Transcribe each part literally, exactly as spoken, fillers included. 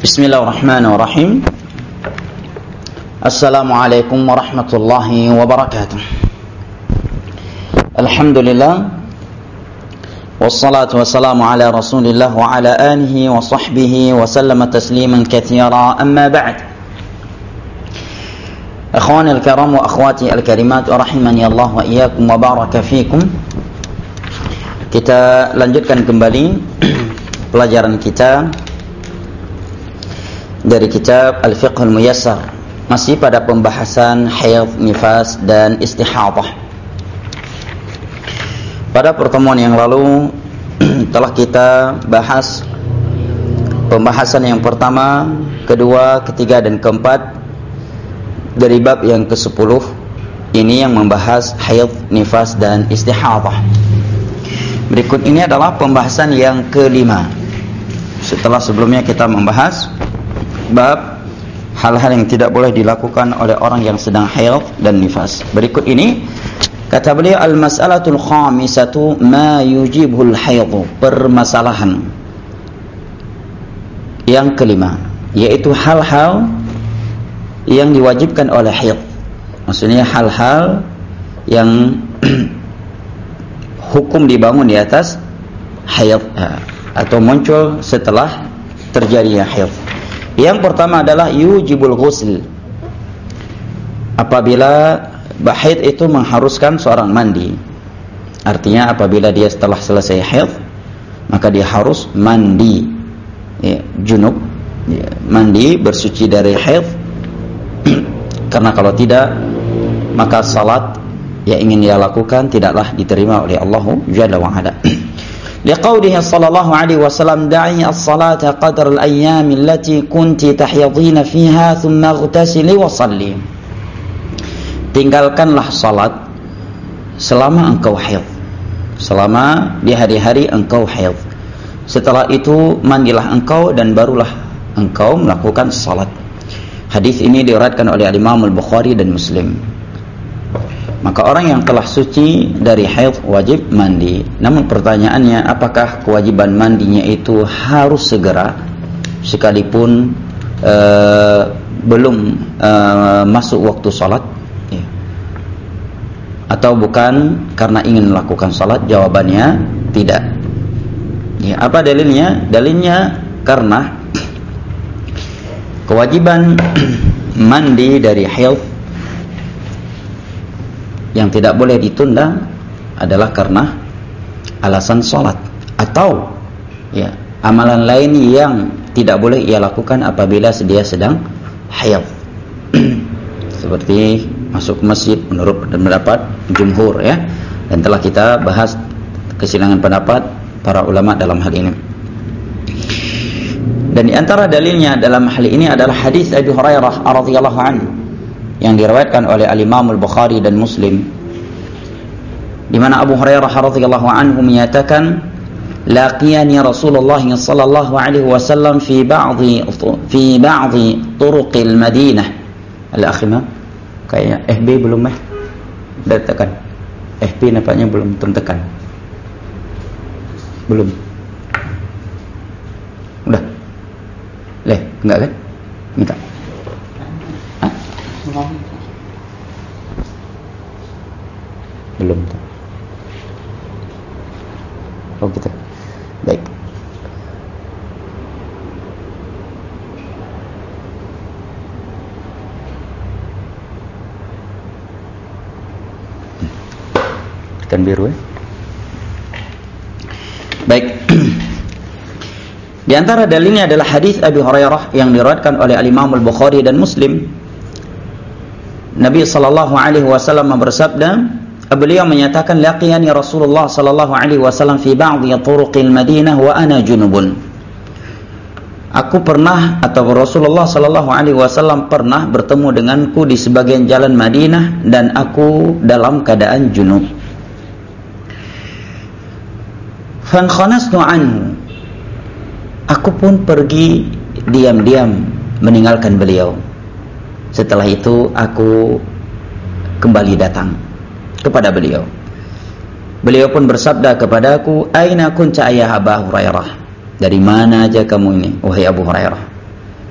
Bismillahirrahmanirrahim. Assalamualaikum warahmatullahi wabarakatuh. Alhamdulillah, wassalatu wassalamu ala rasulillah wa ala alihi wa sahbihi wa sallama tasliman katsira, amma ba'd. Akhwani al-kiram wa akhwati al-karimat, rahimani Allah wa iyyakum wa baraka fikum. Kita lanjutkan kembali pelajaran kita dari kitab Al-Fiqhul Muyassar, masih pada pembahasan haid, nifas, dan istihadah. Pada pertemuan yang lalu telah kita bahas pembahasan yang pertama, kedua, ketiga, dan keempat dari bab yang kesepuluh. Ini yang membahas haid, nifas, dan istihadah. Berikut ini adalah pembahasan yang kelima, setelah sebelumnya kita membahas bab hal-hal yang tidak boleh dilakukan oleh orang yang sedang haid dan nifas. Berikut ini kata beliau, al-mas'alatul khamisatu ma yujibul haid, permasalahan yang kelima, yaitu hal-hal yang diwajibkan oleh haid. Maksudnya hal-hal yang hukum dibangun di atas haid atau muncul setelah terjadinya haid. Yang pertama adalah yujibul ghusl, apabila haid itu mengharuskan seorang mandi. Artinya apabila dia setelah selesai haid, maka dia harus mandi, ya, junub, ya, mandi bersuci dari haid. Karena kalau tidak, maka salat yang ingin dia lakukan tidaklah diterima oleh Allah Jalla wa Ala. Liqaulihi sallallahu alaihi wasallam, da'i as-salata qadar al-ayyam allati kunti tahyadina fiha thumma ightasili wa salli. Tinggalkanlah salat selama engkau haid, selama di hari-hari engkau haid. Setelah itu mandilah engkau dan barulah engkau melakukan salat. Hadis ini diriwayatkan oleh Imam Al-Bukhari dan Muslim. Maka orang yang telah suci dari haid wajib mandi. Namun pertanyaannya, apakah kewajiban mandinya itu harus segera sekalipun uh, belum uh, masuk waktu salat, ya, atau bukan karena ingin melakukan salat? Jawabannya tidak. Ya, apa dalilnya? Dalilnya karena kewajiban mandi dari haid yang tidak boleh ditunda adalah karena alasan sholat atau ya amalan lain yang tidak boleh ia lakukan apabila dia sedang haid. Seperti masuk ke masjid menurut pendapat jumhur, ya, dan telah kita bahas kesilangan pendapat para ulama dalam hal ini. Dan di antara dalilnya dalam hal ini adalah hadis Abu Hurairah radhiyallahu anhu yang diriwayatkan oleh Al-Imam Al-Bukhari dan Muslim, di mana Abu Hurairah radhiyallahu anhu menyatakan, laqiyani Rasulullah sallallahu alaihi wasallam fi ba'dhi fi ba'dhi turuqil Madinah. Al-akhima kayak F B belum eh dah tekan. F B nampaknya belum tekan. Belum. Udah. Leh, enggak kan? Minta. Belum. Oh gitu. Baik. Tekan biru, ya. Baik. Di antara dalilnya adalah hadis Abu Hurairah yang diriwayatkan oleh Al-Imam Al-Bukhari dan Muslim. Nabi sallallahu alaihi wasallam bersabda, beliau menyatakan, laqiyani Rasulullah sallallahu alaihi wasallam fi ba'dhi turuqil Madinah wa ana junubun. Aku pernah atau Rasulullah sallallahu alaihi wasallam pernah bertemu denganku di sebagian jalan Madinah dan aku dalam keadaan junub. Fankhanasnu anhu. Aku pun pergi diam-diam meninggalkan beliau. Setelah itu aku kembali datang kepada beliau. Beliau pun bersabda kepadaku, aina kunta ya Abu Hurairah? Dari mana aja kamu ini, wahai Abu Hurairah?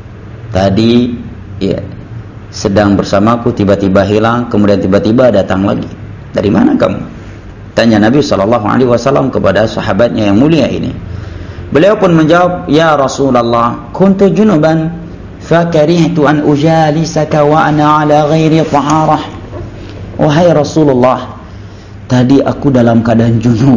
tadi ya sedang bersamaku, tiba-tiba hilang, kemudian tiba-tiba datang lagi. Dari mana kamu? Tanya Nabi sallallahu alaihi wasallam kepada sahabatnya yang mulia ini. Beliau pun menjawab, ya Rasulullah, kuntu junuban fakarihtu an ujalisaka wa ana ala ghairi taharah. Wahai Rasulullah, tadi aku dalam keadaan junub,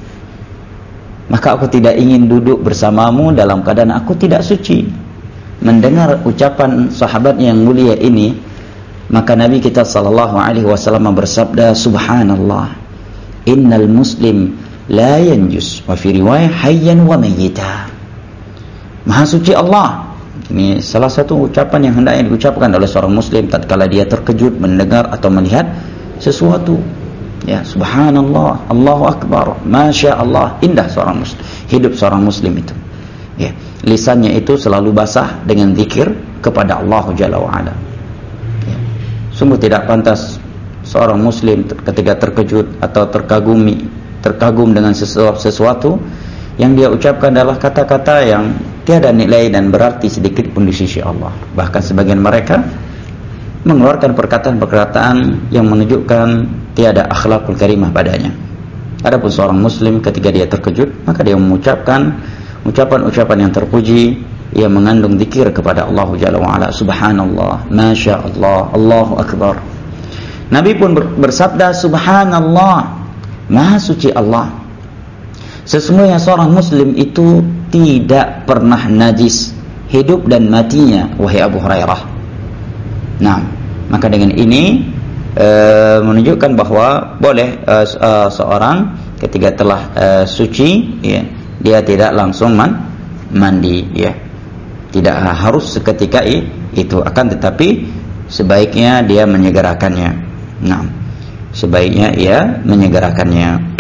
maka aku tidak ingin duduk bersamamu dalam keadaan aku tidak suci. Mendengar ucapan sahabatnya yang mulia ini, maka Nabi kita sallallahu alaihi wasallam bersabda, subhanallah, innal muslim la yanjus, wa fi riwayah hayyan wa mayyita. Maha suci Allah. Ini salah satu ucapan yang hendaknya diucapkan oleh seorang muslim tatkala dia terkejut mendengar atau melihat sesuatu. Ya, subhanallah, Allahu akbar, masya Allah, indah seorang muslim, hidup seorang muslim itu. Ya, lisannya itu selalu basah dengan zikir kepada Allah Jalla wa Ala. Ya. Sungguh tidak pantas seorang muslim ketika terkejut atau terkagumi, terkagum dengan sesuatu, sesuatu yang dia ucapkan adalah kata-kata yang tiada nilai dan berarti sedikit pun di sisi Allah. Bahkan sebagian mereka mengeluarkan perkataan-perkataan yang menunjukkan tiada akhlakul karimah padanya. Adapun seorang muslim ketika dia terkejut, maka dia mengucapkan ucapan-ucapan yang terpuji, ia mengandung zikir kepada Allah Jalla wa Ala, subhanallah, masya Allah, Allahu akbar. Nabi pun bersabda, subhanallah, maha suci Allah. Sesungguhnya seorang muslim itu tidak pernah najis hidup dan matinya, wahai Abu Hurairah. Nah, maka dengan ini e, menunjukkan bahwa boleh e, e, seorang ketika telah e, suci, ya, dia tidak langsung man, mandi, ya, tidak harus seketika itu, akan tetapi sebaiknya dia menyegerakannya. Nah, sebaiknya ia menyegerakannya.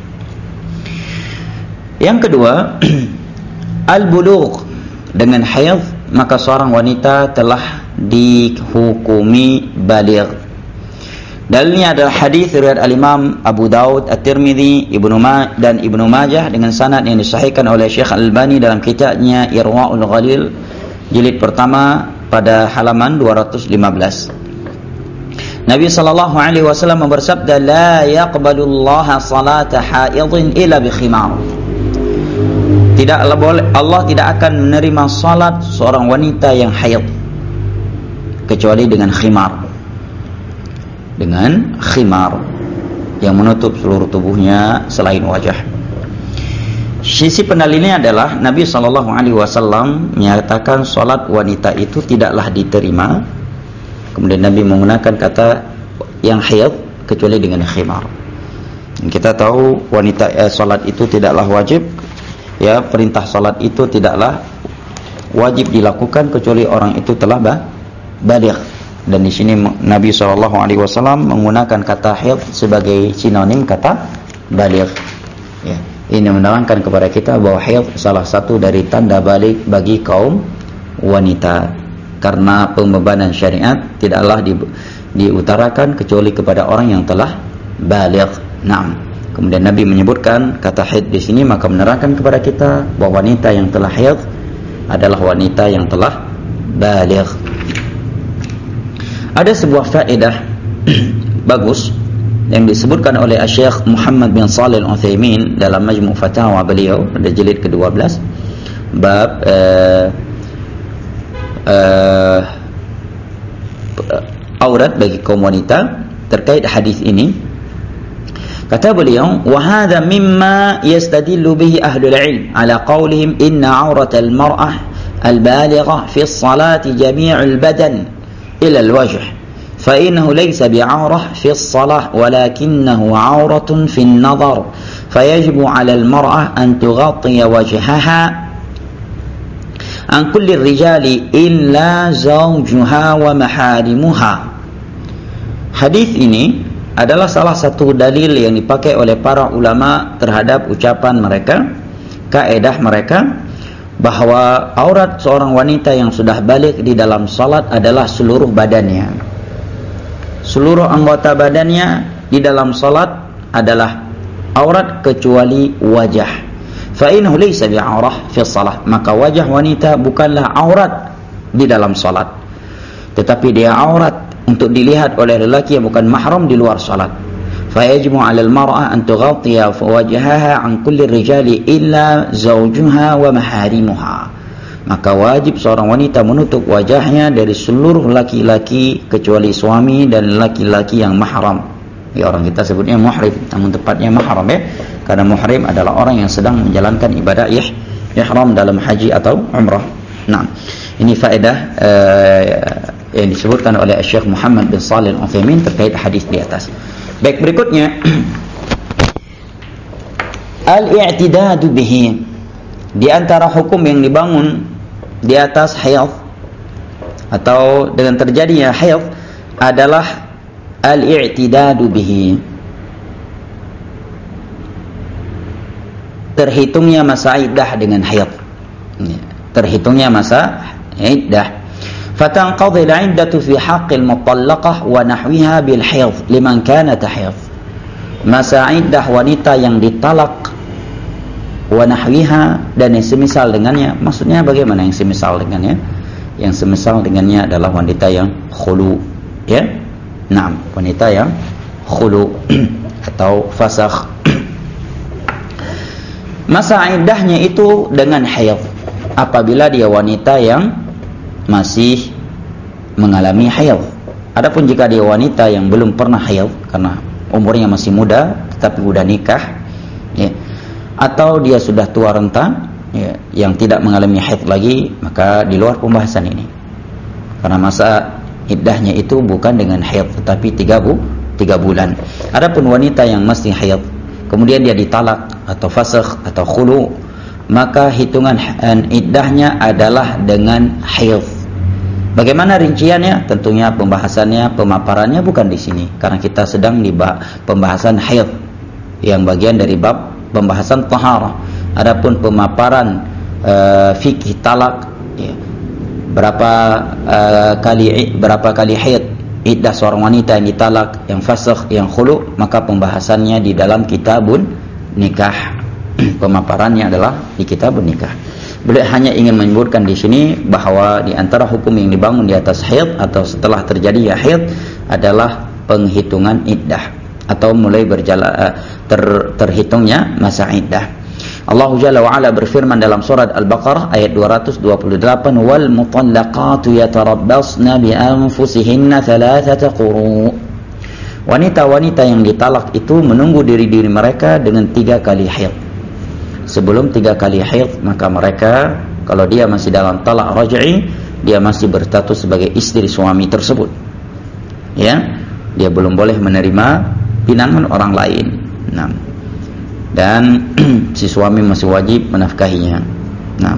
Yang kedua, al-bulugh, dengan haid maka seorang wanita telah dihukumi baligh. Dalilnya adalah hadis riwayat al-Imam Abu Daud, At-Tirmidzi, Ibnu Ma dan Ibnu Majah dengan sanad yang disahihkan oleh Syekh Al-Albani dalam kitabnya Irwaul Ghalil jilid pertama pada halaman dua ratus lima belas. Nabi sallallahu alaihi wasallam bersabda, la yaqbalullaha salata haidin illa bi khimar. Tidaklah boleh, Allah tidak akan menerima salat seorang wanita yang haid kecuali dengan khimar. Dengan khimar yang menutup seluruh tubuhnya selain wajah. Sisi pendalilnya adalah Nabi sallallahu alaihi wasallam menyatakan salat wanita itu tidaklah diterima. Kemudian Nabi menggunakan kata yang haid kecuali dengan khimar. Dan kita tahu wanita eh, salat itu tidaklah wajib. Ya, perintah salat itu tidaklah wajib dilakukan kecuali orang itu telah baligh. Dan di sini Nabi sallallahu alaihi wasallam menggunakan kata haid sebagai sinonim kata baligh. Ya, ini menerangkan kepada kita bahwa haid salah satu dari tanda baligh bagi kaum wanita, karena pembebanan syariat tidaklah di, diutarakan kecuali kepada orang yang telah baligh. Naam. Kemudian Nabi menyebutkan kata haid di sini, maka menerangkan kepada kita bahwa wanita yang telah haid adalah wanita yang telah baligh. Ada sebuah faedah bagus yang disebutkan oleh Syekh Muhammad bin Shalih Al-Utsaimin dalam Majmu' Fatawa beliau pada jilid kedua belas bab uh, uh, aurat bagi kaum wanita terkait hadis ini. Kata beliau, wa hadha mimma yastadillu bihi ahlul ilm ala qawlihim inna auratal mar'ah al-balighah fi as-salati jami'ul badan ila al-wajh fa innahu laysa bi'aurah fi as-salah walakinahu 'auratun fi an-nadhar fayajibu 'ala al-mar'ah an tughatti wajhaha an kulli ar-rijali illa zawjuha wa maharimuha. Hadis ini adalah salah satu dalil yang dipakai oleh para ulama terhadap ucapan mereka, kaedah mereka, bahwa aurat seorang wanita yang sudah balik di dalam salat adalah seluruh badannya. Seluruh anggota badannya di dalam salat adalah aurat kecuali wajah. Fa innahu laysa bi'aurah fi shalah, maka wajah wanita bukanlah aurat di dalam salat, tetapi dia aurat untuk dilihat oleh lelaki yang bukan mahram di luar salat. Fayajibu 'alal mar'ah an tughatiya wajhaha 'an kulli rijali illa zawjuha wa maharimuha. Maka wajib seorang wanita menutup wajahnya dari seluruh laki-laki kecuali suami dan laki-laki yang mahram. Ya, orang kita sebutnya muhrim, namun tepatnya mahram ya. Karena muhrim adalah orang yang sedang menjalankan ibadah ih, ihram dalam haji atau umrah. Nah, ini faedah uh, yang disebutkan oleh Syekh Muhammad bin Shalih Al-Utsaimin terkait hadis di atas. Baik, berikutnya al-i'tidadu bihi. Di antara hukum yang dibangun di atas haid atau dengan terjadinya haid adalah al-i'tidadu bihi, terhitungnya masa iddah dengan haid. Terhitungnya masa iddah. Fatanqadhi al-iddatu fi haqqil mutallaqah wa nahwiha bil haid liman kanat haid. Masa iddah wanita yang ditalak wa nahwiha dan yang semisal dengannya. Maksudnya bagaimana yang semisal dengannya? Yang semisal dengannya adalah wanita yang khulu, ya. Naam, wanita yang khulu atau fasakh. Masa iddahnya itu dengan haid apabila dia wanita yang masih mengalami haid. Adapun jika dia wanita yang belum pernah haid karena umurnya masih muda tetapi sudah nikah, ya, atau dia sudah tua renta, ya, yang tidak mengalami haid lagi, maka di luar pembahasan ini. Karena masa iddahnya itu bukan dengan haid tetapi tiga, bu, tiga bulan. Adapun wanita yang masih haid kemudian dia ditalak atau fasakh atau khulu, maka hitungan iddahnya adalah dengan haid. Bagaimana rinciannya? Tentunya pembahasannya, pemaparannya bukan di sini karena kita sedang di pembahasan haid yang bagian dari bab pembahasan taharah. Adapun pemaparan uh, fikih talak, ya, berapa uh, kali berapa kali haid iddah seorang wanita yang ditalak, yang fasakh, yang khulu, maka pembahasannya di dalam kitabun nikah. Pemaparannya adalah di kitabun nikah. Beliau hanya ingin menyebutkan di sini bahwa di antara hukum yang dibangun di atas haid atau setelah terjadi ya haid adalah penghitungan iddah atau mulai berjalan uh, ter, terhitungnya masa iddah. Allah Jalla wa Ala berfirman dalam surat Al-Baqarah ayat dua ratus dua puluh delapan, wal mutallaqatu yatarabbasna bi anfusihinna thalathata quru. Wanita-wanita yang ditalak itu menunggu diri-diri mereka dengan tiga kali haid. Sebelum tiga kali haid, maka mereka kalau dia masih dalam talak raj'i, dia masih berstatus sebagai istri suami tersebut. Ya, dia belum boleh menerima pinangan orang lain. Nah, dan si suami masih wajib menafkahinya. Nah,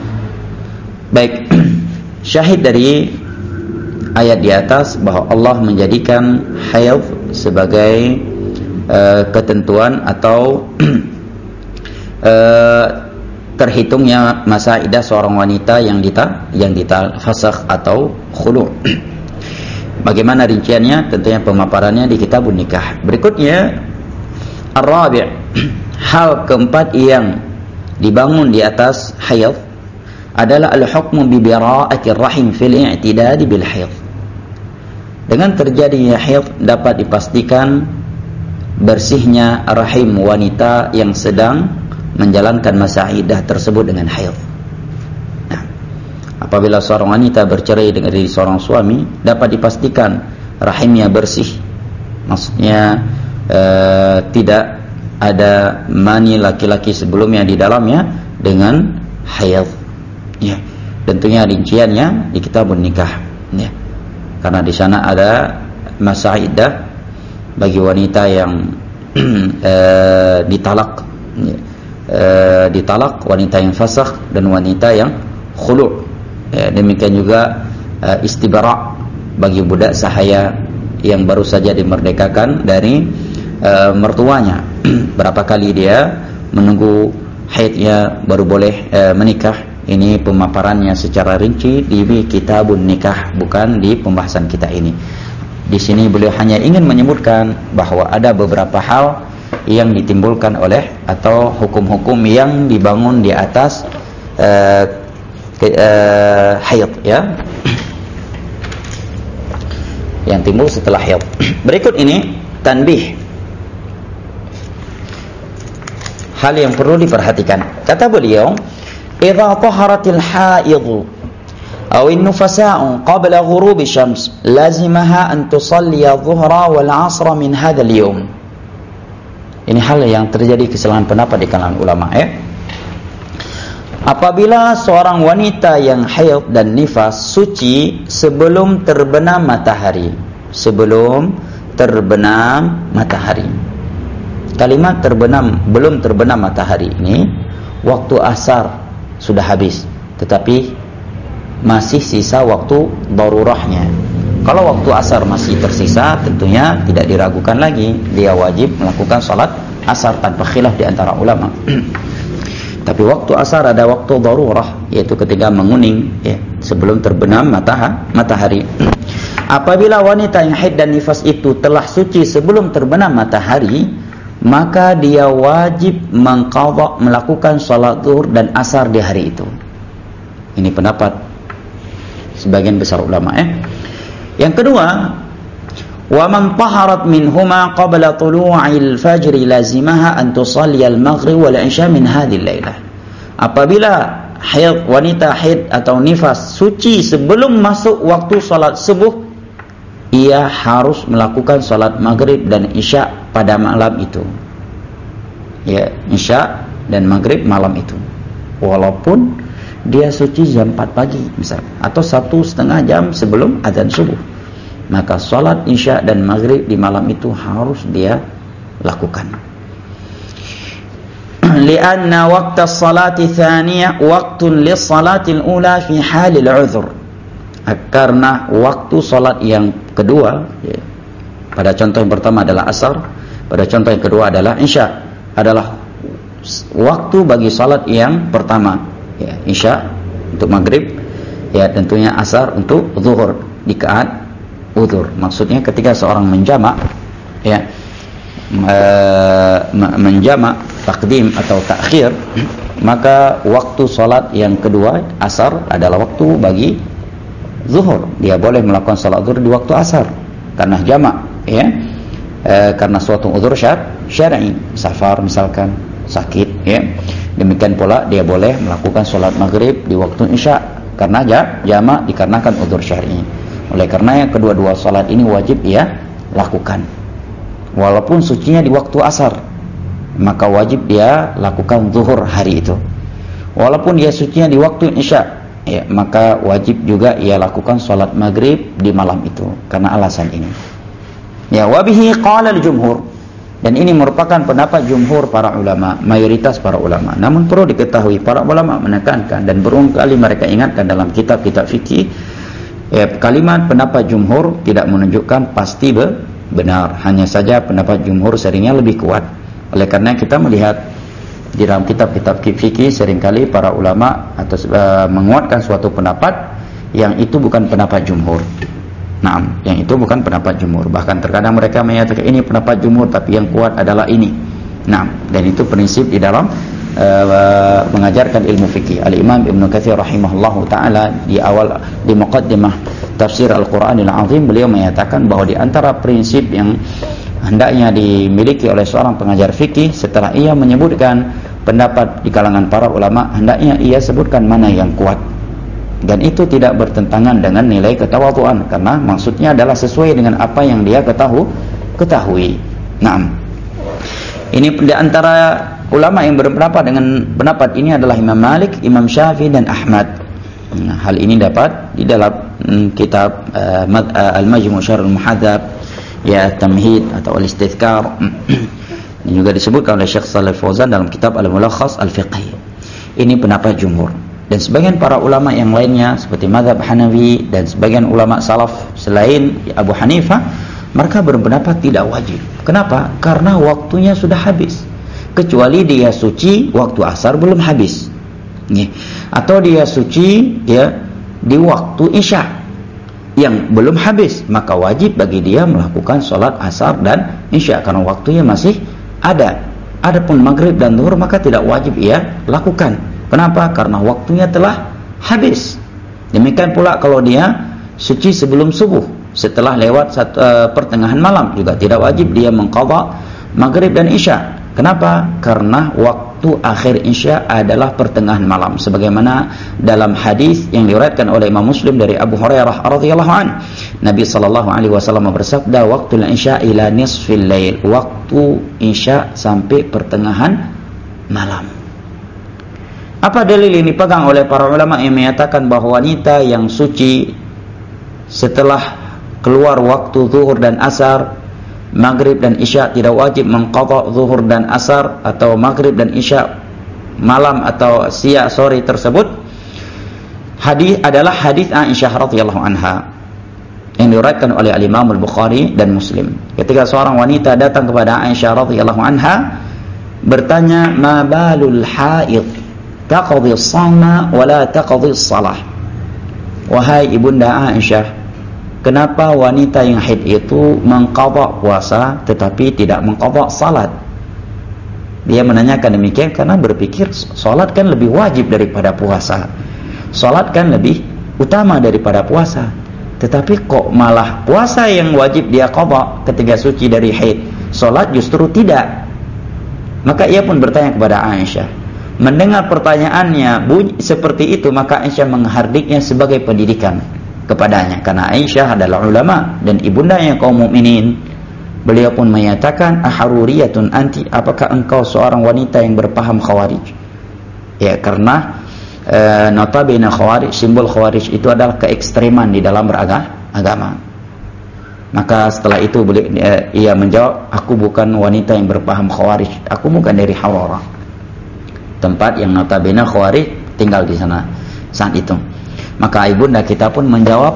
baik, syahid dari ayat di atas bahwa Allah menjadikan haid sebagai uh, ketentuan atau uh, terhitungnya masa iddah seorang wanita yang dita yang dita fasakh atau khulu. Bagaimana rinciannya? Tentunya pemaparannya di kitabun nikah. Berikutnya ar-rabi', hal keempat yang dibangun di atas haid adalah al-hukmu bi bira'ati rahim fil i'tidad bil haid. Dengan terjadinya haid dapat dipastikan bersihnya rahim wanita yang sedang menjalankan masa iddah tersebut dengan haid. Nah, apabila seorang wanita bercerai dengan dari seorang suami, dapat dipastikan rahimnya bersih. Maksudnya Uh, tidak ada mani laki-laki sebelumnya di dalamnya dengan haid. Ya, tentunya rinciannya di kitabun nikah. Ya, karena di sana ada masa iddah bagi wanita yang uh, ditalak, ya, uh, ditalak, wanita yang fasakh dan wanita yang khulu'. Ya, demikian juga uh, istibra' bagi budak sahaya yang baru saja dimerdekakan dari Uh, mertuanya. Berapa kali dia menunggu haidnya baru boleh uh, menikah. Ini pemaparannya secara rinci di kitabun nikah, bukan di pembahasan kita ini. Di sini beliau hanya ingin menyebutkan bahwa ada beberapa hal yang ditimbulkan oleh atau hukum-hukum yang dibangun di atas uh, ke, uh, haid ya. Yang timbul setelah haid. Berikut ini tanbih. Hal yang perlu diperhatikan. Kata beliau, "Idza taharatil haidhu aw an-nufasa'u qabla ghurubi syams, lazimaha an tusalli adh-dhuhra wal 'ashra min hadzal yawm." Ini hal yang terjadi kesalahan pendapat di kalangan ulama ya. Apabila seorang wanita yang haid dan nifas suci sebelum terbenam matahari, sebelum terbenam matahari. Kalimat terbenam, belum terbenam matahari ini waktu asar sudah habis, tetapi masih sisa waktu darurahnya. Kalau waktu asar masih tersisa, tentunya tidak diragukan lagi, dia wajib melakukan salat asar tanpa khilaf di antara ulama. Tapi waktu asar ada waktu darurah, yaitu ketika menguning ya, sebelum terbenam matahari, matahari. Apabila wanita yang haid dan nifas itu telah suci sebelum terbenam matahari, maka dia wajib mengqadha, melakukan salat zuhur dan asar di hari itu. Ini pendapat sebagian besar ulama ya. Yang kedua, wa man taharat minhuma qabla tulu'il fajr lazimaha an tusalli al-maghrib wal isya min hadhihi al-lailah. Apabila haid, wanita haid atau nifas suci sebelum masuk waktu salat subuh, ia harus melakukan salat maghrib dan isya pada malam itu. Ya, isya dan maghrib malam itu. Walaupun dia suci jam empat pagi misal, atau satu setengah jam sebelum azan subuh, maka salat isya dan maghrib di malam itu harus dia lakukan. Lianna waqta as-salati tsaniyah waqtun lis-salati al-ula fi halil 'udhr. Karena waktu salat yang kedua ya, pada contoh yang pertama adalah asar, pada contoh yang kedua adalah isya, adalah waktu bagi salat yang pertama ya, isya untuk maghrib ya, tentunya asar untuk zuhur di saat uzur. Maksudnya ketika seorang menjamak ya, menjamak takdim atau takhir, maka waktu salat yang kedua asar adalah waktu bagi zuhur. Dia boleh melakukan salat zuhur di waktu asar karena jamak ya, e, karena suatu uzur syar'i, safar misalkan, sakit ya. Demikian pula dia boleh melakukan salat maghrib di waktu isya karena jamak dikarenakan uzur syar'i. Oleh karena yang kedua-dua salat ini wajib ia lakukan. Walaupun sucinya di waktu asar, maka wajib dia lakukan zuhur hari itu. Walaupun dia sucinya di waktu isya ya, maka wajib juga ia lakukan salat maghrib di malam itu karena alasan ini. Ya, wabihi qala al-jumhur, dan ini merupakan pendapat jumhur para ulama, mayoritas para ulama. Namun perlu diketahui, para ulama menekankan dan berulang kali mereka ingatkan dalam kitab-kitab fikih, ya, kalimat pendapat jumhur tidak menunjukkan pasti benar, hanya saja pendapat jumhur seringnya lebih kuat. Oleh karena kita melihat di dalam kitab-kitab fikih seringkali para ulama atau uh, menguatkan suatu pendapat yang itu bukan pendapat jumhur. Nah, yang itu bukan pendapat jumhur. Bahkan terkadang mereka menyatakan ini pendapat jumhur tapi yang kuat adalah ini. Nah, dan itu prinsip di dalam uh, mengajarkan ilmu fikih. Al-Imam Ibnu Katsir rahimahullahu taala di awal di muqaddimah tafsir Al-Qur'anil Azim, beliau menyatakan bahwa di antara prinsip yang hendaknya dimiliki oleh seorang pengajar fikih setelah ia menyebutkan pendapat di kalangan para ulama, hendaknya ia sebutkan mana yang kuat, dan itu tidak bertentangan dengan nilai ketawadhuan karena maksudnya adalah sesuai dengan apa yang dia ketahu, ketahui. Nah, ini di antara ulama yang berpendapat dengan pendapat ini adalah Imam Malik, Imam Syafi'i dan Ahmad. Nah, hal ini dapat di dalam mm, kitab uh, uh, Al-Majmu' Syarh Al-Muhadzab ya, Tamhid atau Al-Istidhkar. Ini juga disebutkan oleh Syekh Shalih Fauzan dalam kitab Al-Mulakhas Al-Fiqhi. Ini pendapat jumhur. Dan sebagian para ulama yang lainnya seperti mazhab Hanafi dan sebagian ulama salaf selain Abu Hanifah, mereka berpendapat tidak wajib. Kenapa? Karena waktunya sudah habis. Kecuali dia suci waktu asar belum habis. Nih. Atau dia suci ya di waktu isya yang belum habis, maka wajib bagi dia melakukan sholat asar dan isya karena waktunya masih ada. Adapun maghrib dan zuhur maka tidak wajib ia lakukan. Kenapa? Karena waktunya telah habis. Demikian pula kalau dia suci sebelum subuh, setelah lewat satu, uh, pertengahan malam juga tidak wajib dia mengqadha maghrib dan isya. Kenapa? Karena waktu akhir isya adalah pertengahan malam, sebagaimana dalam hadis yang diriwayatkan oleh Imam Muslim dari Abu Hurairah radhiyallahu an, Nabi sallallahu alaihi wasallam bersabda, "Waqtul isya ila nisfil lail." Waktu isya sampai pertengahan malam. Apa dalil ini dipegang oleh para ulama yang menyatakan bahwa wanita yang suci setelah keluar waktu zuhur dan asar, maghrib dan isya tidak wajib mengqadha zuhur dan asar atau maghrib dan isya malam atau siang sore tersebut? Hadis adalah hadis Aisyah radhiyallahu anha yang diriwayatkan oleh Al-Imam Al-Bukhari dan Muslim. Ketika seorang wanita datang kepada Aisyah radhiyallahu anha bertanya, "Ma balul haid taqdi as-sawma wa la taqdi as-salah?" Wahai ibunda Aisyah, kenapa wanita yang haid itu mengqadha puasa tetapi tidak mengqadha salat? Dia menanyakan demikian karena berpikir salat kan lebih wajib daripada puasa. Salat kan lebih utama daripada puasa. Tetapi kok malah puasa yang wajib dia qadha ketika suci dari haid, salat justru tidak. Maka ia pun bertanya kepada Aisyah. Mendengar pertanyaannya bunyi seperti itu, maka Aisyah menghardiknya sebagai pendidikan kepadanya, karena Aisyah adalah ulama dan ibundanya kaum mukminin. Beliau pun menyatakan, "Aharuriyatun anti?" Apakah engkau seorang wanita yang berpaham Khawarij? Ya, karena e, notabene Khawarij, simbol Khawarij itu adalah keekstreman di dalam beragama. Maka setelah itu beliau, e, ia menjawab, "Aku bukan wanita yang berpaham Khawarij. Aku bukan dari Hararah, tempat yang notabene Khawarij tinggal di sana saat itu." Maka ibunda kita pun menjawab,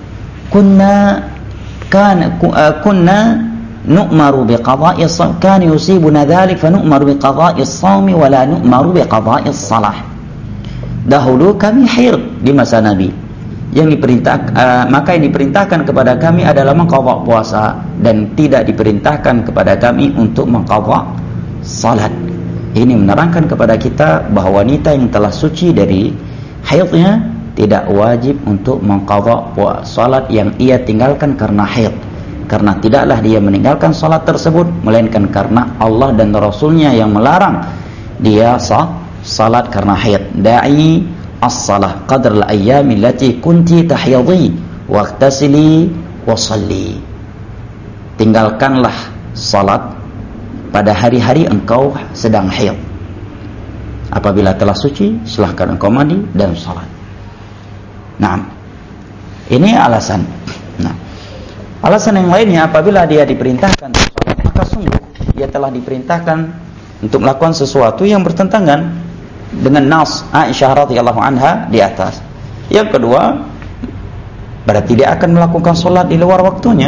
"Kunna kan uh, kunna nu'maru biqada'i as-shaum, kan yusibuna dhalik fa nu'maru biqada'i as-shaum wa la nu'maru biqada'i as-salah." Dahulu kami haid di masa Nabi. Yang diperintah uh, maka yang diperintahkan kepada kami adalah mengqadha puasa dan tidak diperintahkan kepada kami untuk mengqadha salat. Ini menerangkan kepada kita bahwa wanita yang telah suci dari haidnya tidak wajib untuk mengqadha salat yang ia tinggalkan karena haid, karena tidaklah dia meninggalkan salat tersebut melainkan karena Allah dan Rasulnya yang melarang dia sah salat karena haid. Da'i as-salah qadra al-ayyami allati kunti tahyadhi waqtasili wa salli. Tinggalkanlah salat pada hari-hari engkau sedang haid. Apabila telah suci, silahkan engkau mandi dan salat. Nah, ini alasan. Nah, alasan yang lainnya, apabila dia diperintahkan salat, maka sungguh dia telah diperintahkan untuk melakukan sesuatu yang bertentangan dengan nas Aisyah radhiyallahu anha di atas. Yang kedua, berarti dia akan melakukan salat di luar waktunya.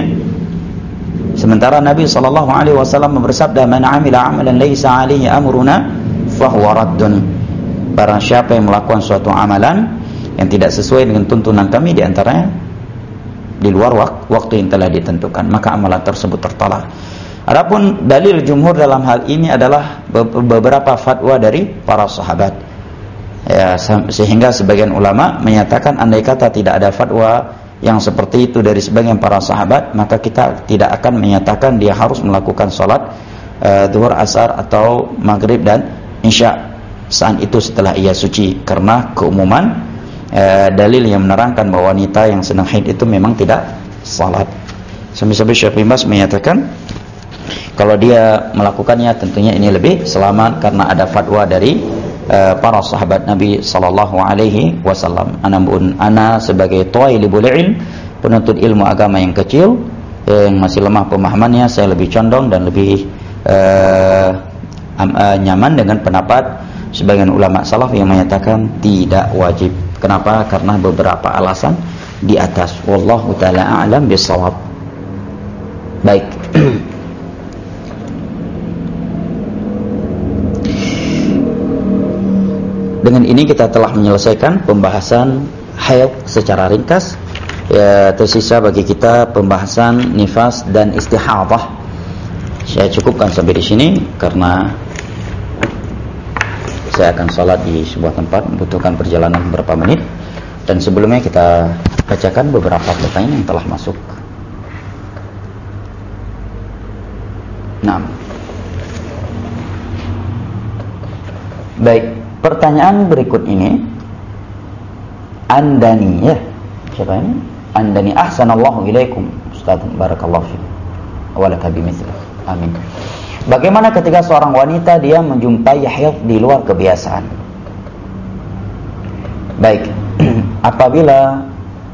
Sementara Nabi sallallahu alaihi wasallam bersabda, "Man 'amila 'amalan laisa 'alaihi amruna fahuwa raddun." Barang siapa yang melakukan suatu amalan yang tidak sesuai dengan tuntunan kami, di antaranya di luar waktu yang telah ditentukan, maka amalan tersebut tertolak. Adapun dalil jumhur dalam hal ini adalah beberapa fatwa dari para sahabat. Ya, sehingga sebagian ulama menyatakan andai kata tidak ada fatwa yang seperti itu dari sebagian para sahabat, maka kita tidak akan menyatakan dia harus melakukan salat uh, zuhur, asar atau maghrib dan isya saat itu setelah ia suci, karena keumuman uh, dalil yang menerangkan bahwa wanita yang sedang haid itu memang tidak salat. Sampai-sampai Syekh bin Baz menyatakan kalau dia melakukannya tentunya ini lebih selamat karena ada fatwa dari uh, para sahabat Nabi sallallahu alaihi wasallam. Ana pun ana sebagai thalibul ilm, penuntut ilmu agama yang kecil yang masih lemah pemahamannya, saya lebih condong dan lebih uh, uh, nyaman dengan pendapat sebagian ulama salaf yang menyatakan tidak wajib. Kenapa? Karena beberapa alasan di atas. Wallahu taala a'lam bissawab. Baik. Dengan ini kita telah menyelesaikan pembahasan haid secara ringkas. Ya, tersisa bagi kita pembahasan nifas dan istihadah. Saya cukupkan sampai di sini karena saya akan salat di sebuah tempat, membutuhkan perjalanan beberapa menit. Dan sebelumnya kita bacakan beberapa pertanyaan yang telah masuk. Nah, baik, pertanyaan berikut ini, Andani, ya, siapa ini? Andani, ahsanallahu ilaikum, Ustaz, barakallahu fiikum, walaka bimithli, amin. Bagaimana ketika seorang wanita dia menjumpai haid di luar kebiasaan? Baik, apabila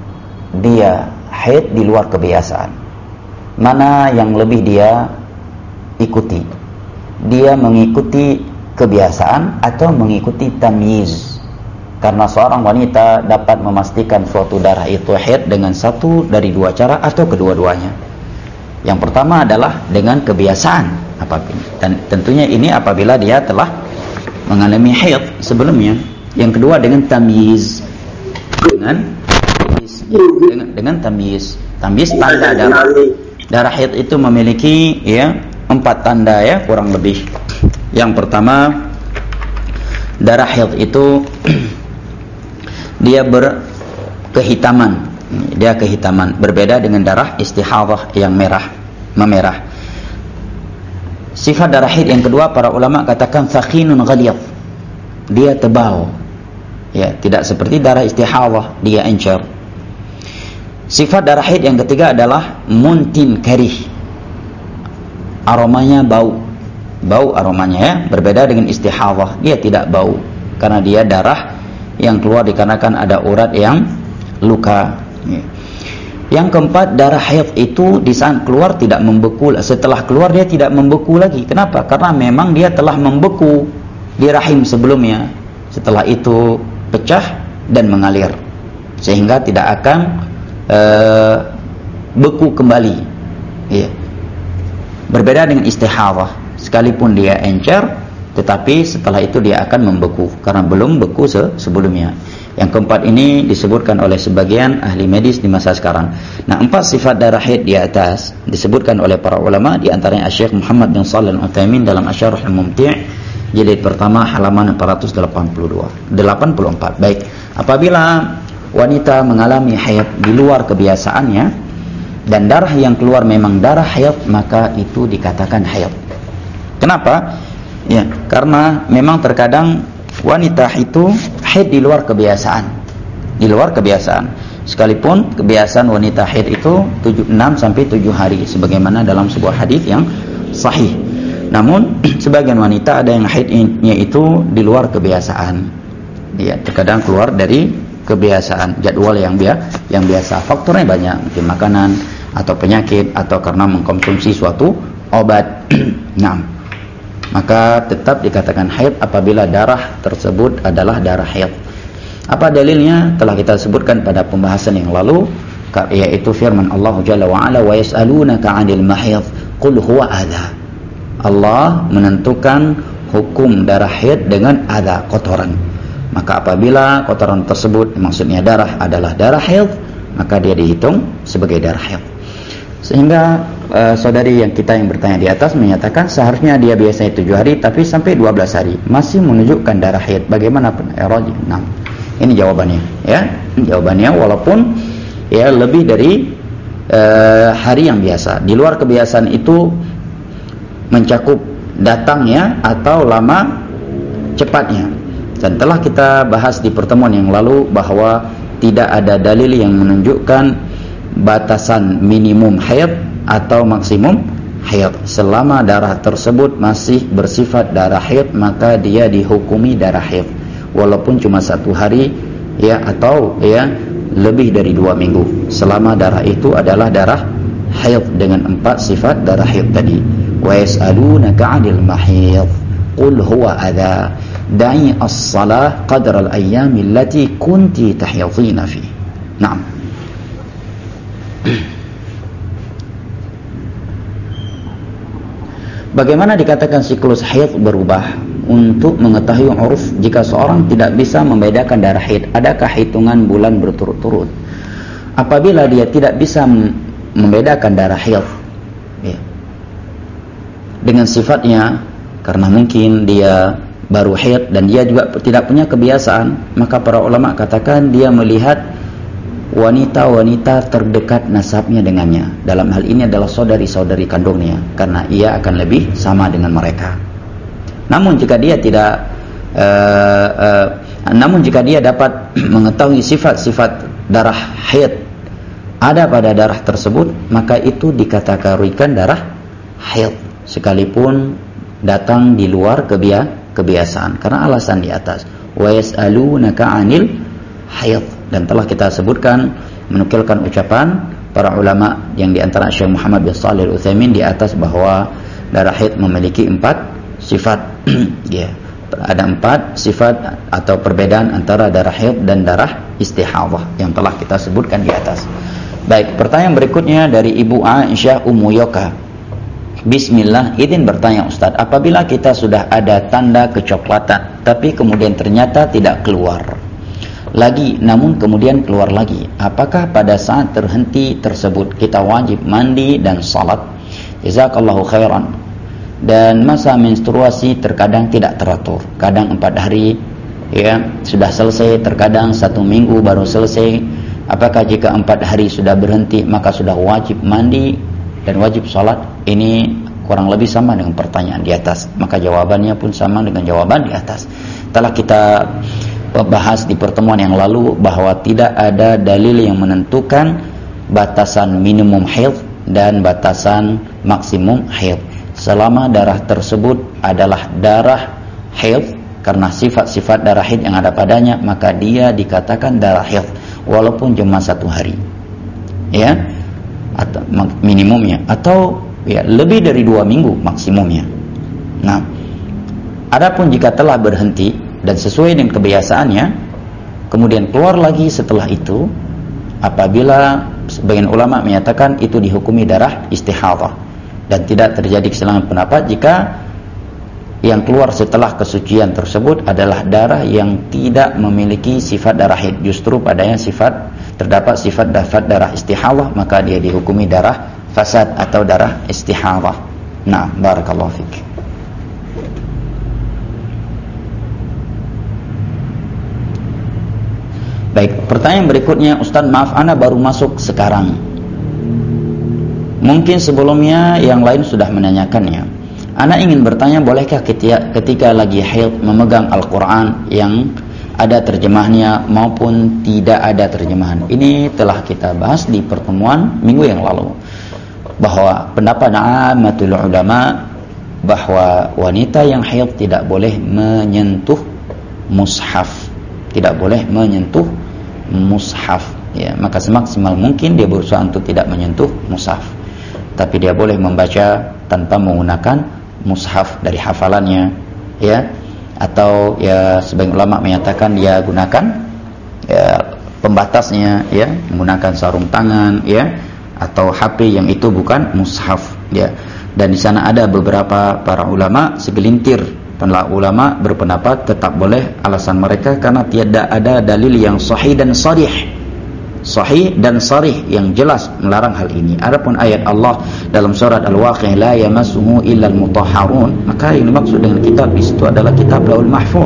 dia haid di luar kebiasaan, mana yang lebih dia ikuti? Dia mengikuti kebiasaan atau mengikuti tamyiz? Karena seorang wanita dapat memastikan suatu darah itu haid dengan satu dari dua cara atau kedua-duanya. Yang pertama adalah dengan kebiasaan, apabila, dan tentunya ini apabila dia telah mengalami haid sebelumnya. Yang kedua dengan tamyiz, dengan dengan, dengan tamyiz. Tamyiz tanda darah. Darah haid itu memiliki ya empat tanda ya kurang lebih. Yang pertama, darah haid itu dia berkehitaman, dia kehitaman, berbeda dengan darah istihadhah yang merah, memerah. Sifat darah haid yang kedua, para ulama katakan thakhinun ghalidh, dia tebal, ya, tidak seperti darah istihadhah, dia encer. Sifat darah haid yang ketiga adalah muntin karih, aromanya bau, bau aromanya ya, berbeda dengan istihadhah, dia tidak bau karena dia darah yang keluar dikarenakan ada urat yang luka. Yang keempat, darah haid itu di saat keluar tidak membeku, setelah keluar dia tidak membeku lagi. Kenapa? Karena memang dia telah membeku di rahim sebelumnya, setelah itu pecah dan mengalir sehingga tidak akan uh, beku kembali ya. Berbeda dengan istihadhah, sekalipun dia encer tetapi setelah itu dia akan membeku karena belum beku se sebelumnya. Yang keempat ini disebutkan oleh sebagian ahli medis di masa sekarang. Nah, empat sifat darah haid di atas disebutkan oleh para ulama, di antaranya Syekh Muhammad bin Shalih Al-Utsaimin dalam Asy-Syarh Al-Mumti' jilid pertama halaman empat ratus delapan puluh dua, delapan puluh empat. Baik, apabila wanita mengalami haid di luar kebiasaannya dan darah yang keluar memang darah haid, maka itu dikatakan haid. Kenapa? Ya, karena memang terkadang wanita itu haid di luar kebiasaan, di luar kebiasaan. Sekalipun kebiasaan wanita haid itu enam sampai tujuh hari, sebagaimana dalam sebuah hadis yang sahih. Namun sebagian wanita ada yang haidnya itu di luar kebiasaan. Ya, terkadang keluar dari kebiasaan, jadwal yang biasa, yang biasa. Faktornya banyak, mungkin makanan atau penyakit atau karena mengkonsumsi suatu obat. Nah, maka tetap dikatakan haid apabila darah tersebut adalah darah haid. Apa dalilnya? Telah kita sebutkan pada pembahasan yang lalu, yaitu firman Allah Jalla wa Ala, wa yas'alunaka 'anil mahid qul huwa adha. Allah menentukan hukum darah haid dengan adha, kotoran. Maka apabila kotoran tersebut maksudnya darah adalah darah haid, maka dia dihitung sebagai darah haid. Sehingga uh, saudari yang kita yang bertanya di atas menyatakan seharusnya dia biasanya tujuh hari tapi sampai dua belas hari masih menunjukkan darah haid. Bagaimana pendapat? Nah, ini jawabannya ya. Jawabannya walaupun ya lebih dari uh, hari yang biasa. Di luar kebiasaan itu mencakup datangnya atau lama cepatnya. Dan telah kita bahas di pertemuan yang lalu bahwa tidak ada dalil yang menunjukkan batasan minimum haid atau maksimum haid. Selama darah tersebut masih bersifat darah haid, maka dia dihukumi darah haid walaupun cuma satu hari ya atau ya lebih dari dua minggu, selama darah itu adalah darah haid dengan empat sifat darah haid tadi. Wa yas'alunaka 'anil mahid qul huwa adha da'i as-salah qadra al-ayyam allati kunti tahyadhina fi. Naam. Bagaimana dikatakan siklus haid berubah? Untuk mengetahui uruf, jika seorang tidak bisa membedakan darah haid, adakah hitungan bulan berturut-turut? Apabila dia tidak bisa membedakan darah haid ya, dengan sifatnya, karena mungkin dia baru haid dan dia juga tidak punya kebiasaan, maka para ulama katakan dia melihat wanita-wanita terdekat nasabnya dengannya. Dalam hal ini adalah saudari-saudari kandungnya, karena ia akan lebih sama dengan mereka. Namun jika dia tidak uh, uh, namun jika dia dapat mengetahui sifat-sifat darah haid ada pada darah tersebut, maka itu dikategorikan darah haid sekalipun datang di luar kebia kebiasaan, karena alasan di atas. Wa yas'alunaka 'anil haid, dan telah kita sebutkan menukilkan ucapan para ulama yang di antara Syekh Muhammad bin Shalih Al-Utsaimin di atas bahwa darah haid memiliki empat sifat. Ya, ada empat sifat atau perbedaan antara darah haid dan darah istihadhah yang telah kita sebutkan di atas. Baik, pertanyaan berikutnya dari Ibu Aisyah Ummu Yoka. Bismillah, izin bertanya Ustaz, apabila kita sudah ada tanda kecoklatan tapi kemudian ternyata tidak keluar lagi, namun kemudian keluar lagi, apakah pada saat terhenti tersebut kita wajib mandi dan salat? Jazakallahu khairan. Dan masa menstruasi terkadang tidak teratur, kadang empat hari ya sudah selesai, terkadang satu minggu baru selesai. Apakah jika empat hari sudah berhenti maka sudah wajib mandi dan wajib salat? Ini kurang lebih sama dengan pertanyaan di atas, maka jawabannya pun sama dengan jawaban di atas. Telah kita bahas di pertemuan yang lalu bahwa tidak ada dalil yang menentukan batasan minimum haid dan batasan maksimum haid. Selama darah tersebut adalah darah haid, karena sifat-sifat darah haid yang ada padanya, maka dia dikatakan darah haid walaupun cuma satu hari, ya, atau minimumnya, atau ya lebih dari dua minggu maksimumnya. Nah, adapun jika telah berhenti dan sesuai dengan kebiasaannya, kemudian keluar lagi setelah itu, apabila sebagian ulama menyatakan itu dihukumi darah istihadhah dan tidak terjadi keselangan pendapat jika yang keluar setelah kesucian tersebut adalah darah yang tidak memiliki sifat darah haid, justru padanya sifat terdapat sifat dafat darah istihadhah, maka dia dihukumi darah fasad atau darah istihadhah. Nah, barakallahu fik. Baik, pertanyaan berikutnya, Ustaz, maaf ana baru masuk sekarang. Mungkin sebelumnya yang lain sudah menanyakannya. Ana ingin bertanya, bolehkah ketika, ketika lagi haid memegang Al-Quran yang ada terjemahnya maupun tidak ada terjemahan? Ini telah kita bahas di pertemuan minggu yang lalu, bahwa pendapat ammatul ulama bahwa wanita yang haid tidak boleh menyentuh mushaf, tidak boleh menyentuh mushaf. Ya, maka semaksimal mungkin dia berusaha untuk tidak menyentuh mushaf, tapi dia boleh membaca tanpa menggunakan mushaf dari hafalannya, ya, atau ya sebagian ulama menyatakan dia gunakan ya pembatasnya, ya, menggunakan sarung tangan, ya, atau H P yang itu bukan mushaf, ya. Dan di sana ada beberapa para ulama, segelintir para ulama berpendapat tetap boleh. Alasan mereka karena tidak ada dalil yang sahih dan sharih sahih dan sarih yang jelas melarang hal ini. Adapun ayat Allah dalam surat Al-Waqiah, la yamassuhu illal mutahharun, maka yang dimaksud dengan kitab di situ adalah kitab Lauhul Mahfuz.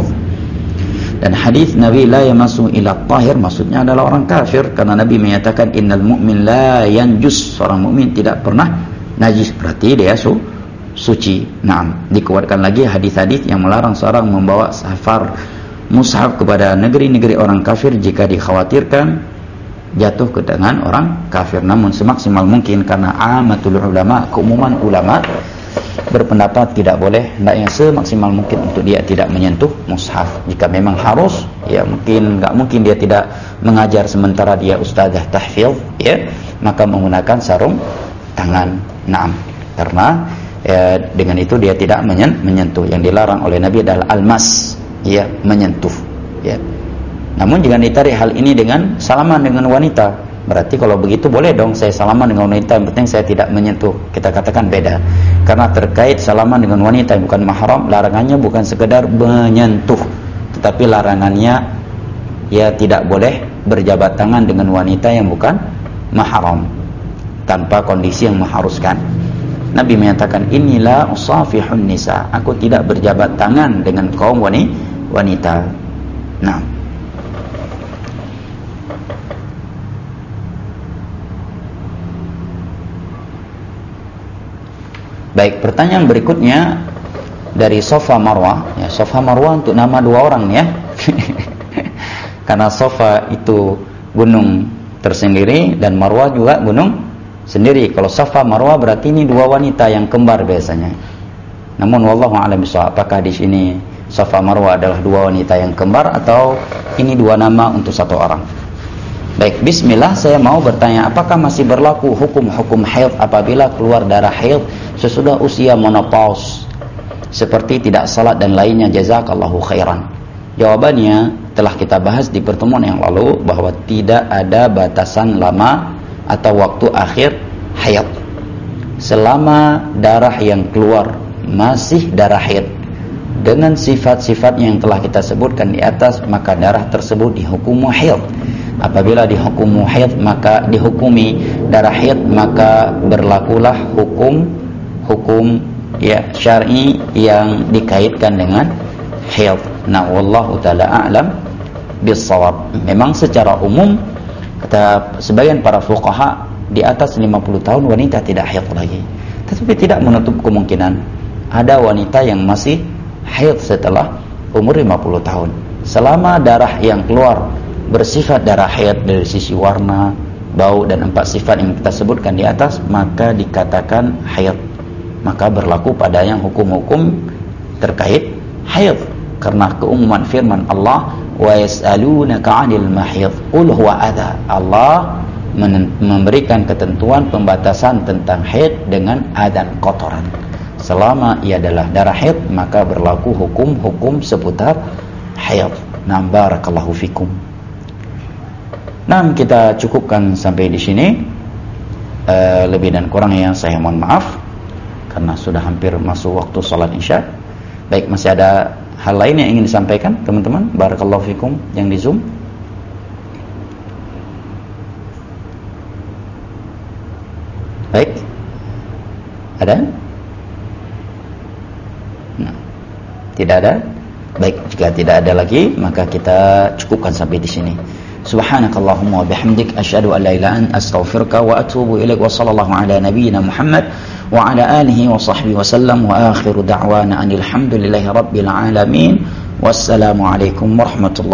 Dan hadis Nabi la yamassuhu illa tahir, maksudnya adalah orang kafir, karena Nabi menyatakan innal mu'min la yanjus, seorang mukmin tidak pernah najis, berarti dia su suci. Nah, dikuatkan lagi hadis-hadis yang melarang seorang membawa safar mushaf kepada negeri-negeri orang kafir jika dikhawatirkan jatuh ke tangan orang kafir. Namun semaksimal mungkin, karena amatul ulama, keumuman ulama berpendapat tidak boleh, hendaknya semaksimal mungkin untuk dia tidak menyentuh mushaf. Jika memang harus, ya mungkin nggak mungkin dia tidak mengajar sementara dia ustazah tahfidz, ya, maka menggunakan sarung tangan. Naam, karena ya, dengan itu dia tidak menyentuh. Yang dilarang oleh Nabi adalah almas, ya, menyentuh, ya. Namun jika ditarik hal ini dengan salaman dengan wanita, berarti kalau begitu boleh dong saya salaman dengan wanita, yang penting saya tidak menyentuh. Kita katakan beda, karena terkait salaman dengan wanita yang bukan mahram, larangannya bukan sekedar menyentuh, tetapi larangannya ya tidak boleh berjabat tangan dengan wanita yang bukan mahram tanpa kondisi yang mengharuskan. Nabi menyatakan, inilah usafihun nisa, aku tidak berjabat tangan dengan kaum wanita. Nah, baik, pertanyaan berikutnya dari Safa Marwah. Ya, Safa Marwah untuk nama dua orang ya. Karena Safa itu gunung tersendiri dan Marwah juga gunung sendiri. Kalau Safa Marwah berarti ini dua wanita yang kembar biasanya. Namun wallahu a'lam bishawab, apakah di sini Safa Marwah adalah dua wanita yang kembar atau ini dua nama untuk satu orang? Baik, bismillah, saya mau bertanya, apakah masih berlaku hukum-hukum haid apabila keluar darah haid sesudah usia menopause, seperti tidak salat dan lainnya? Jazakallahu khairan. Jawabannya telah kita bahas di pertemuan yang lalu bahwa tidak ada batasan lama atau waktu akhir haid. Selama darah yang keluar masih darah haid dengan sifat-sifat yang telah kita sebutkan di atas, maka darah tersebut dihukum haid. Apabila dihukum haid, maka dihukumi darah haid, maka berlakulah hukum hukum ya syar'i yang dikaitkan dengan haid. Nah, wallahu taala a'lam bissawab. Memang secara umum kata sebagian para fuqaha, di atas lima puluh tahun wanita tidak haid lagi. Tetapi tidak menutup kemungkinan ada wanita yang masih haid setelah umur lima puluh tahun. Selama darah yang keluar bersifat darah haid dari sisi warna, bau dan empat sifat yang kita sebutkan di atas, maka dikatakan haid. Maka berlaku pada yang hukum-hukum terkait haid. Karena keumuman firman Allah, wa yas'alunaka 'anil mahid qul huwa adha. Allah memberikan ketentuan pembatasan tentang haid dengan adan, kotoran. Selama ia adalah darah haid, maka berlaku hukum-hukum seputar haid. Nah, barakallahu fikum. Nah, kita cukupkan sampai di sini. Uh, lebih dan kurang yang saya mohon maaf karena sudah hampir masuk waktu salat Isya. Baik, masih ada hal lain yang ingin disampaikan teman-teman? Barakallahu fikum yang di Zoom. Baik, ada? Nah, tidak ada. Baik, jika tidak ada lagi, maka kita cukupkan sampai di sini. Subhanakallahumma wa bihamdik, asyhadu an la ilaha illa anta, astaghfiruka wa atubu ilaik. Wa sallallahu ala nabiyyina Muhammad wa ala alihi wa sahbihi wa sallam, wa akhiru da'wana anil hamdulillahi rabbil alamin. Wassalamu alaikum warahmatullahi